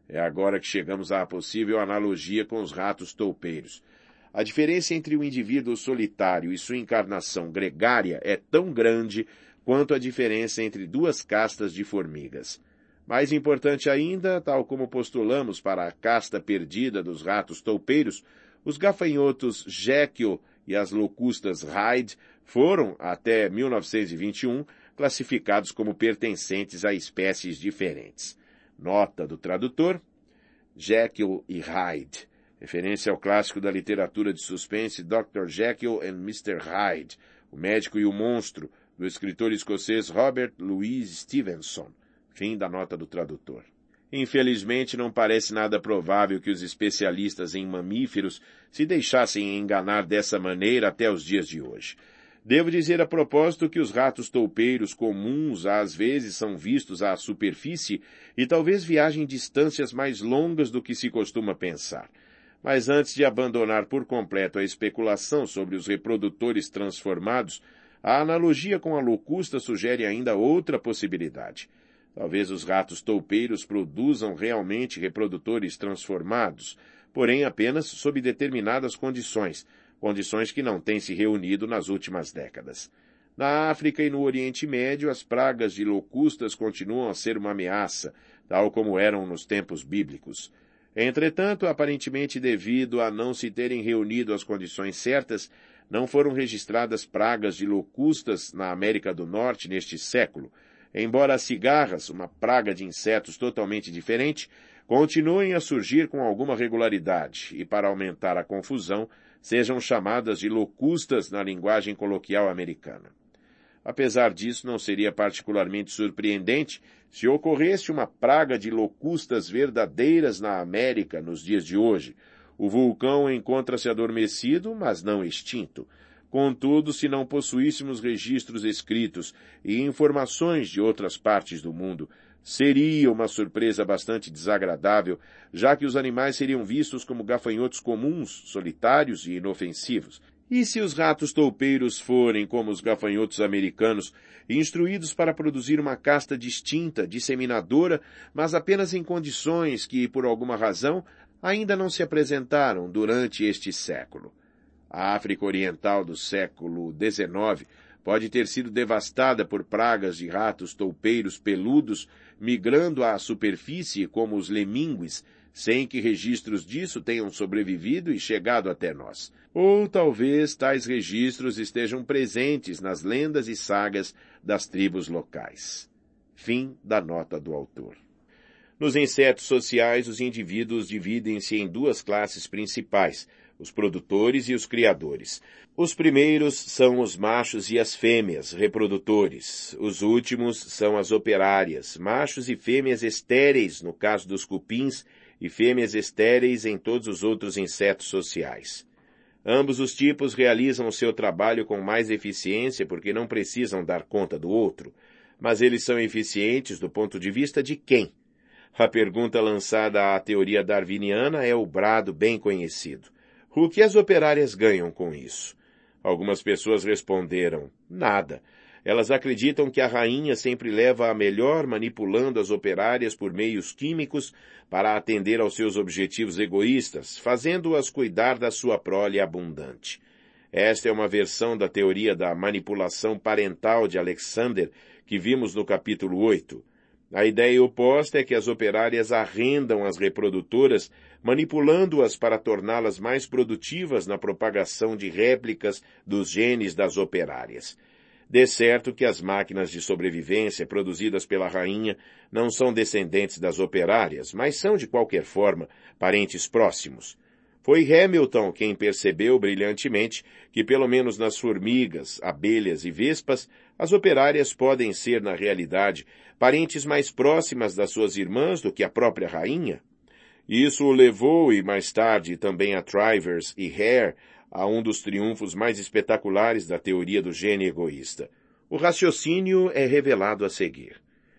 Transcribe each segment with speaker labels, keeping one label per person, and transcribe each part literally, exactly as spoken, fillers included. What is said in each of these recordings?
Speaker 1: É agora que chegamos à possível analogia com os ratos toupeiros. A diferença entre o indivíduo solitário e sua encarnação gregária é tão grande quanto a diferença entre duas castas de formigas. Mais importante ainda, tal como postulamos para a casta perdida dos ratos toupeiros, os gafanhotos Jekyll e as locustas Hyde foram, até mil novecentos e vinte e um, classificados como pertencentes a espécies diferentes. Nota do tradutor: Jekyll e Hyde, referência ao clássico da literatura de suspense doutor Jekyll and mister Hyde, O Médico e o Monstro, do escritor escocês Robert Louis Stevenson. Fim da nota do tradutor. Infelizmente, não parece nada provável que os especialistas em mamíferos se deixassem enganar dessa maneira até os dias de hoje. Devo dizer a propósito que os ratos toupeiros comuns às vezes são vistos à superfície e talvez viajem distâncias mais longas do que se costuma pensar. Mas antes de abandonar por completo a especulação sobre os reprodutores transformados, a analogia com a locusta sugere ainda outra possibilidade. Talvez os ratos toupeiros produzam realmente reprodutores transformados, porém apenas sob determinadas condições, condições que não têm se reunido nas últimas décadas. Na África e no Oriente Médio, as pragas de locustas continuam a ser uma ameaça, tal como eram nos tempos bíblicos. Entretanto, aparentemente devido a não se terem reunido as condições certas, não foram registradas pragas de locustas na América do Norte neste século, embora as cigarras, uma praga de insetos totalmente diferente, continuem a surgir com alguma regularidade e, para aumentar a confusão, sejam chamadas de locustas na linguagem coloquial americana. Apesar disso, não seria particularmente surpreendente se ocorresse uma praga de locustas verdadeiras na América nos dias de hoje. O vulcão encontra-se adormecido, mas não extinto. Contudo, se não possuíssemos registros escritos e informações de outras partes do mundo, seria uma surpresa bastante desagradável, já que os animais seriam vistos como gafanhotos comuns, solitários e inofensivos. E se os ratos toupeiros forem, como os gafanhotos americanos, instruídos para produzir uma casta distinta, disseminadora, mas apenas em condições que, por alguma razão, ainda não se apresentaram durante este século? A África Oriental do século dezenove pode ter sido devastada por pragas de ratos toupeiros peludos migrando à superfície como os lemíngues, sem que registros disso tenham sobrevivido e chegado até nós. Ou talvez tais registros estejam presentes nas lendas e sagas das tribos locais. Fim da nota do autor. Nos insetos sociais, os indivíduos dividem-se em duas classes principais, os produtores e os criadores. Os primeiros são os machos e as fêmeas, reprodutores. Os últimos são as operárias, machos e fêmeas estéreis, no caso dos cupins, e fêmeas estéreis em todos os outros insetos sociais. Ambos os tipos realizam o seu trabalho com mais eficiência porque não precisam dar conta do outro, mas eles são eficientes do ponto de vista de quem? A pergunta lançada à teoria darwiniana é o brado bem conhecido. O que as operárias ganham com isso? Algumas pessoas responderam, nada. Elas acreditam que a rainha sempre leva a melhor manipulando as operárias por meios químicos para atender aos seus objetivos egoístas, fazendo-as cuidar da sua prole abundante. Esta é uma versão da teoria da manipulação parental de Alexander, que vimos no capítulo oito. A ideia oposta é que as operárias arrendam as reprodutoras, manipulando-as para torná-las mais produtivas na propagação de réplicas dos genes das operárias. De certo que as máquinas de sobrevivência produzidas pela rainha não são descendentes das operárias, mas são, de qualquer forma, parentes próximos. Foi Hamilton quem percebeu brilhantemente que, pelo menos nas formigas, abelhas e vespas, as operárias podem ser, na realidade, parentes mais próximas das suas irmãs do que a própria rainha. Isso o levou, e mais tarde também a Trivers e Hare, a um dos triunfos mais espetaculares da teoria do gene egoísta. O raciocínio é revelado a seguir.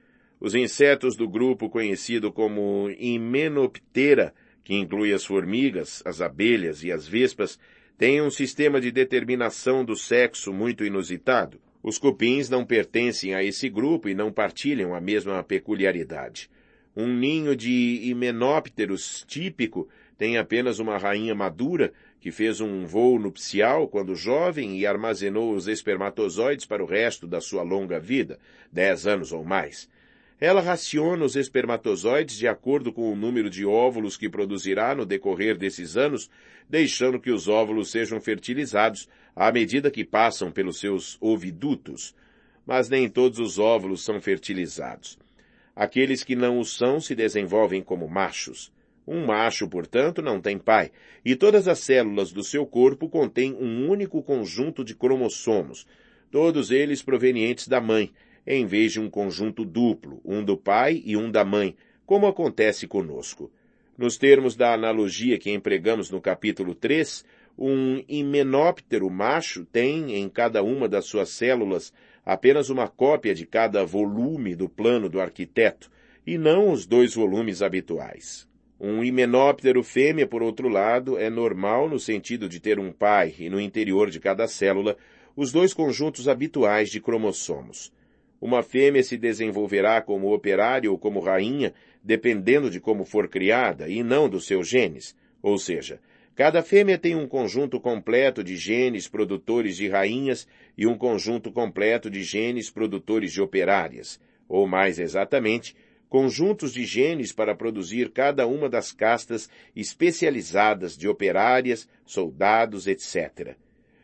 Speaker 1: Os insetos do grupo conhecido como Hymenoptera, que inclui as formigas, as abelhas e as vespas, têm um sistema de determinação do sexo muito inusitado. Os cupins não pertencem a esse grupo e não partilham a mesma peculiaridade. Um ninho de himenópteros típico tem apenas uma rainha madura que fez um voo nupcial quando jovem e armazenou os espermatozoides para o resto da sua longa vida, dez anos ou mais. Ela raciona os espermatozoides de acordo com o número de óvulos que produzirá no decorrer desses anos, deixando que os óvulos sejam fertilizados à medida que passam pelos seus ovidutos. Mas nem todos os óvulos são fertilizados. Aqueles que não o são se desenvolvem como machos. Um macho, portanto, não tem pai, e todas as células do seu corpo contêm um único conjunto de cromossomos, todos eles provenientes da mãe, em vez de um conjunto duplo, um do pai e um da mãe, como acontece conosco. Nos termos da analogia que empregamos no capítulo três, um himenóptero macho tem, em cada uma das suas células, apenas uma cópia de cada volume do plano do arquiteto, e não os dois volumes habituais. Um himenóptero fêmea, por outro lado, é normal no sentido de ter um pai e no interior de cada célula os dois conjuntos habituais de cromossomos. Uma fêmea se desenvolverá como operária ou como rainha, dependendo de como for criada, e não dos seus genes. Ou seja, cada fêmea tem um conjunto completo de genes produtores de rainhas e um conjunto completo de genes produtores de operárias, ou mais exatamente, conjuntos de genes para produzir cada uma das castas especializadas de operárias, soldados, etcétera.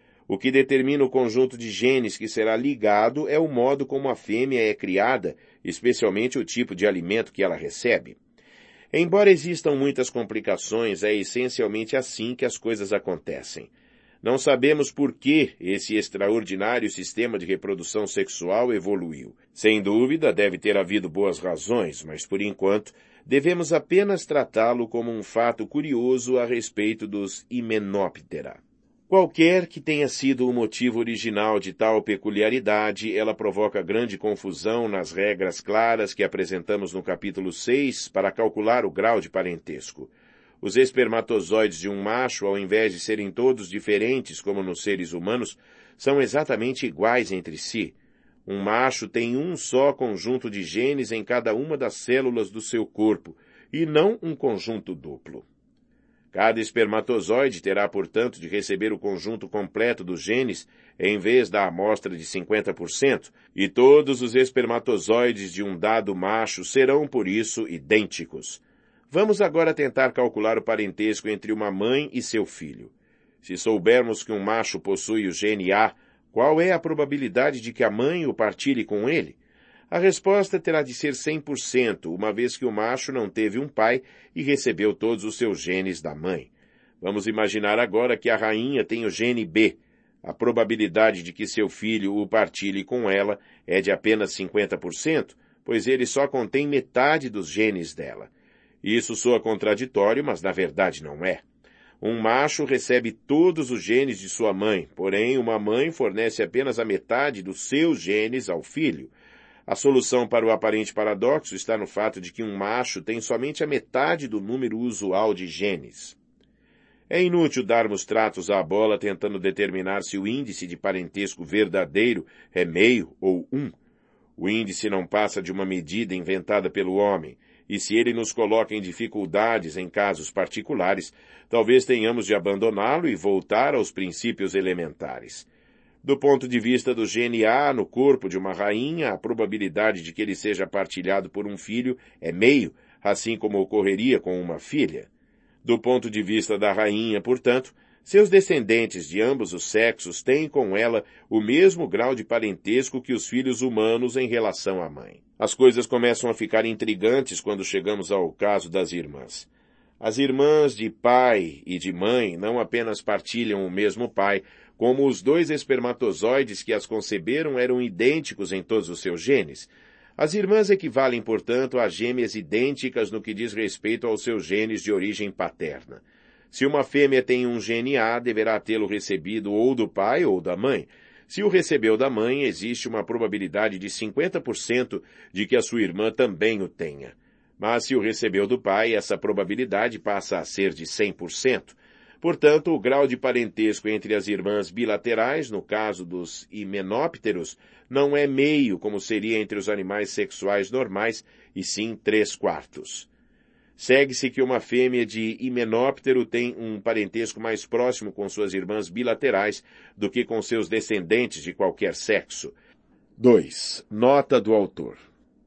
Speaker 1: O que determina o conjunto de genes que será ligado é o modo como a fêmea é criada, especialmente o tipo de alimento que ela recebe. Embora existam muitas complicações, é essencialmente assim que as coisas acontecem. Não sabemos por que esse extraordinário sistema de reprodução sexual evoluiu. Sem dúvida, deve ter havido boas razões, mas por enquanto devemos apenas tratá-lo como um fato curioso a respeito dos himenóptera. Qualquer que tenha sido o motivo original de tal peculiaridade, ela provoca grande confusão nas regras claras que apresentamos no capítulo seis para calcular o grau de parentesco. Os espermatozoides de um macho, ao invés de serem todos diferentes como nos seres humanos, são exatamente iguais entre si. Um macho tem um só conjunto de genes em cada uma das células do seu corpo, e não um conjunto duplo. Cada espermatozoide terá, portanto, de receber o conjunto completo dos genes, em vez da amostra de cinquenta por cento, e todos os espermatozoides de um dado macho serão, por isso, idênticos. Vamos agora tentar calcular o parentesco entre uma mãe e seu filho. Se soubermos que um macho possui o gene A, qual é a probabilidade de que a mãe o partilhe com ele? A resposta terá de ser cem por cento, uma vez que o macho não teve um pai e recebeu todos os seus genes da mãe. Vamos imaginar agora que a rainha tem o gene B. A probabilidade de que seu filho o partilhe com ela é de apenas cinquenta por cento, pois ele só contém metade dos genes dela. Isso soa contraditório, mas na verdade não é. Um macho recebe todos os genes de sua mãe, porém uma mãe fornece apenas a metade dos seus genes ao filho. A solução para o aparente paradoxo está no fato de que um macho tem somente a metade do número usual de genes. É inútil darmos tratos à bola tentando determinar se o índice de parentesco verdadeiro é meio ou um. O índice não passa de uma medida inventada pelo homem, e se ele nos coloca em dificuldades em casos particulares, talvez tenhamos de abandoná-lo e voltar aos princípios elementares. Do ponto de vista do gene A no corpo de uma rainha, a probabilidade de que ele seja partilhado por um filho é meio, assim como ocorreria com uma filha. Do ponto de vista da rainha, portanto, seus descendentes de ambos os sexos têm com ela o mesmo grau de parentesco que os filhos humanos em relação à mãe. As coisas começam a ficar intrigantes quando chegamos ao caso das irmãs. As irmãs de pai e de mãe não apenas partilham o mesmo pai, como os dois espermatozoides que as conceberam eram idênticos em todos os seus genes. As irmãs equivalem, portanto, a gêmeas idênticas no que diz respeito aos seus genes de origem paterna. Se uma fêmea tem um gene A, deverá tê-lo recebido ou do pai ou da mãe. Se o recebeu da mãe, existe uma probabilidade de cinquenta por cento de que a sua irmã também o tenha. Mas se o recebeu do pai, essa probabilidade passa a ser de cem por cento. Portanto, o grau de parentesco entre as irmãs bilaterais, no caso dos himenópteros, não é meio como seria entre os animais sexuais normais, e sim três quartos. Segue-se que uma fêmea de himenóptero tem um parentesco mais próximo com suas irmãs bilaterais do que com seus descendentes de qualquer sexo. dois. Nota do autor.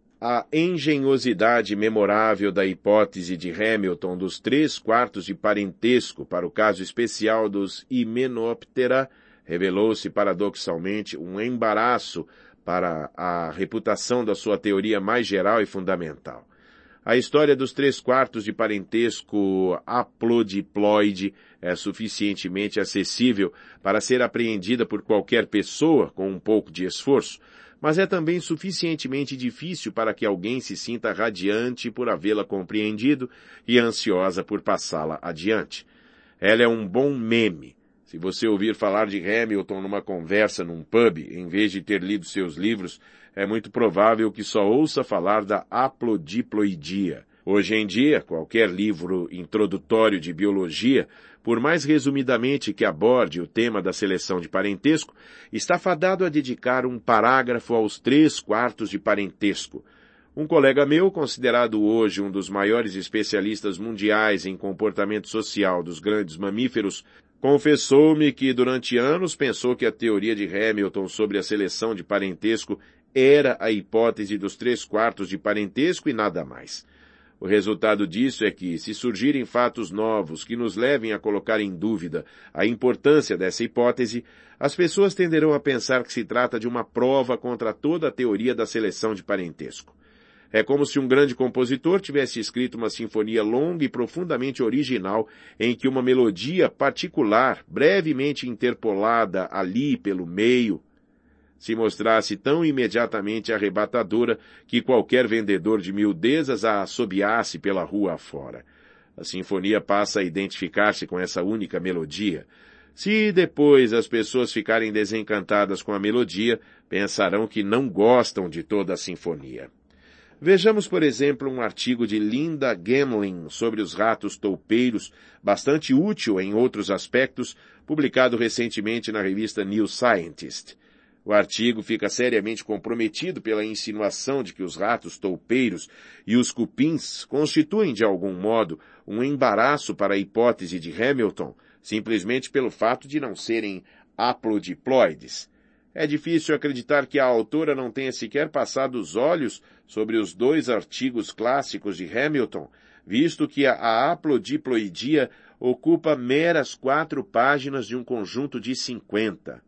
Speaker 1: A engenhosidade memorável da hipótese de Hamilton dos três quartos de parentesco para o caso especial dos Hymenoptera revelou-se paradoxalmente um embaraço para a reputação da sua teoria mais geral e fundamental. A história dos três quartos de parentesco haplodiploide é suficientemente acessível para ser apreendida por qualquer pessoa com um pouco de esforço, mas é também suficientemente difícil para que alguém se sinta radiante por havê-la compreendido e ansiosa por passá-la adiante. Ela é um bom meme. Se você ouvir falar de Hamilton numa conversa num pub, em vez de ter lido seus livros, é muito provável que só ouça falar da haplodiploidia. Hoje em dia, qualquer livro introdutório de biologia, por mais resumidamente que aborde o tema da seleção de parentesco, está fadado a dedicar um parágrafo aos três quartos de parentesco. Um colega meu, considerado hoje um dos maiores especialistas mundiais em comportamento social dos grandes mamíferos, confessou-me que durante anos pensou que a teoria de Hamilton sobre a seleção de parentesco era a hipótese dos três quartos de parentesco e nada mais. O resultado disso é que, se surgirem fatos novos que nos levem a colocar em dúvida a importância dessa hipótese, as pessoas tenderão a pensar que se trata de uma prova contra toda a teoria da seleção de parentesco. É como se um grande compositor tivesse escrito uma sinfonia longa e profundamente original em que uma melodia particular, brevemente interpolada ali pelo meio, se mostrasse tão imediatamente arrebatadora que qualquer vendedor de miudezas a assobiasse pela rua afora. A sinfonia passa a identificar-se com essa única melodia. Se depois as pessoas ficarem desencantadas com a melodia, pensarão que não gostam de toda a sinfonia. Vejamos, por exemplo, um artigo de Linda Gemlin sobre os ratos toupeiros, bastante útil em outros aspectos, publicado recentemente na revista New Scientist. O artigo fica seriamente comprometido pela insinuação de que os ratos toupeiros e os cupins constituem, de algum modo, um embaraço para a hipótese de Hamilton, simplesmente pelo fato de não serem haplodiploides. É difícil acreditar que a autora não tenha sequer passado os olhos sobre os dois artigos clássicos de Hamilton, visto que a haplodiploidia ocupa meras quatro páginas de um conjunto de cinquenta.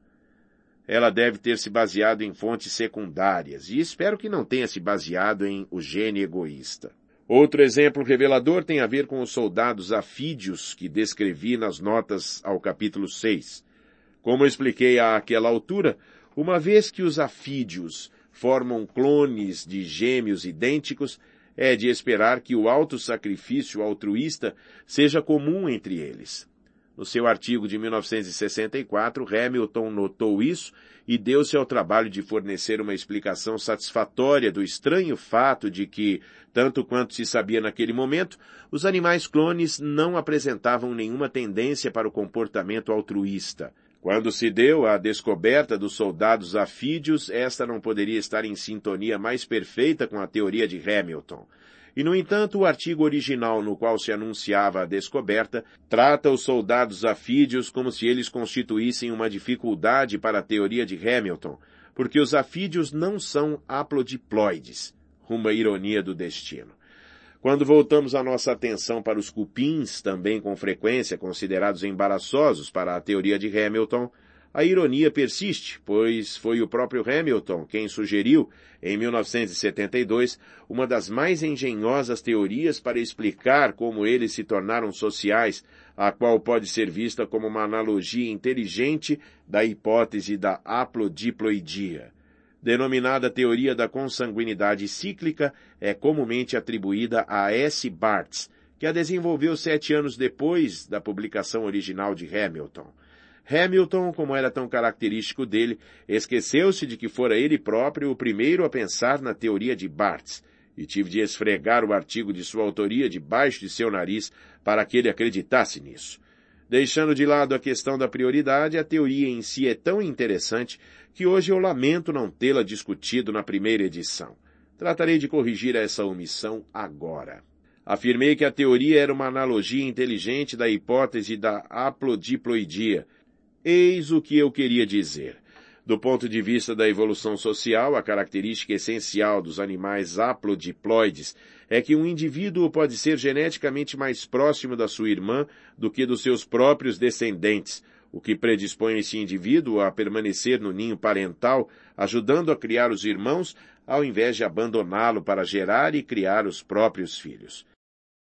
Speaker 1: Ela deve ter se baseado em fontes secundárias, e espero que não tenha se baseado em O Gene Egoísta. Outro exemplo revelador tem a ver com os soldados afídeos que descrevi nas notas ao capítulo seis. Como eu expliquei àquela altura, uma vez que os afídeos formam clones de gêmeos idênticos, é de esperar que o autossacrifício altruísta seja comum entre eles. No seu artigo de mil novecentos e sessenta e quatro, Hamilton notou isso e deu-se ao trabalho de fornecer uma explicação satisfatória do estranho fato de que, tanto quanto se sabia naquele momento, os animais clones não apresentavam nenhuma tendência para o comportamento altruísta. Quando se deu a descoberta dos soldados afídeos, esta não poderia estar em sintonia mais perfeita com a teoria de Hamilton. E, no entanto, o artigo original no qual se anunciava a descoberta trata os soldados afídeos como se eles constituíssem uma dificuldade para a teoria de Hamilton, porque os afídeos não são haplodiploides, uma ironia do destino. Quando voltamos a nossa atenção para os cupins, também com frequência considerados embaraçosos para a teoria de Hamilton, a ironia persiste, pois foi o próprio Hamilton quem sugeriu, em mil novecentos e setenta e dois, uma das mais engenhosas teorias para explicar como eles se tornaram sociais, a qual pode ser vista como uma analogia inteligente da hipótese da haplodiploidia. Denominada teoria da consanguinidade cíclica, é comumente atribuída a S. Barthes, que a desenvolveu sete anos depois da publicação original de Hamilton. Hamilton, como era tão característico dele, esqueceu-se de que fora ele próprio o primeiro a pensar na teoria de Barthes, e tive de esfregar o artigo de sua autoria debaixo de seu nariz para que ele acreditasse nisso. Deixando de lado a questão da prioridade, a teoria em si é tão interessante que hoje eu lamento não tê-la discutido na primeira edição. Tratarei de corrigir essa omissão agora. Afirmei que a teoria era uma analogia inteligente da hipótese da haplodiploidia. Eis o que eu queria dizer. Do ponto de vista da evolução social, a característica essencial dos animais haplodiploides é que um indivíduo pode ser geneticamente mais próximo da sua irmã do que dos seus próprios descendentes, o que predispõe esse indivíduo a permanecer no ninho parental, ajudando a criar os irmãos, ao invés de abandoná-lo para gerar e criar os próprios filhos.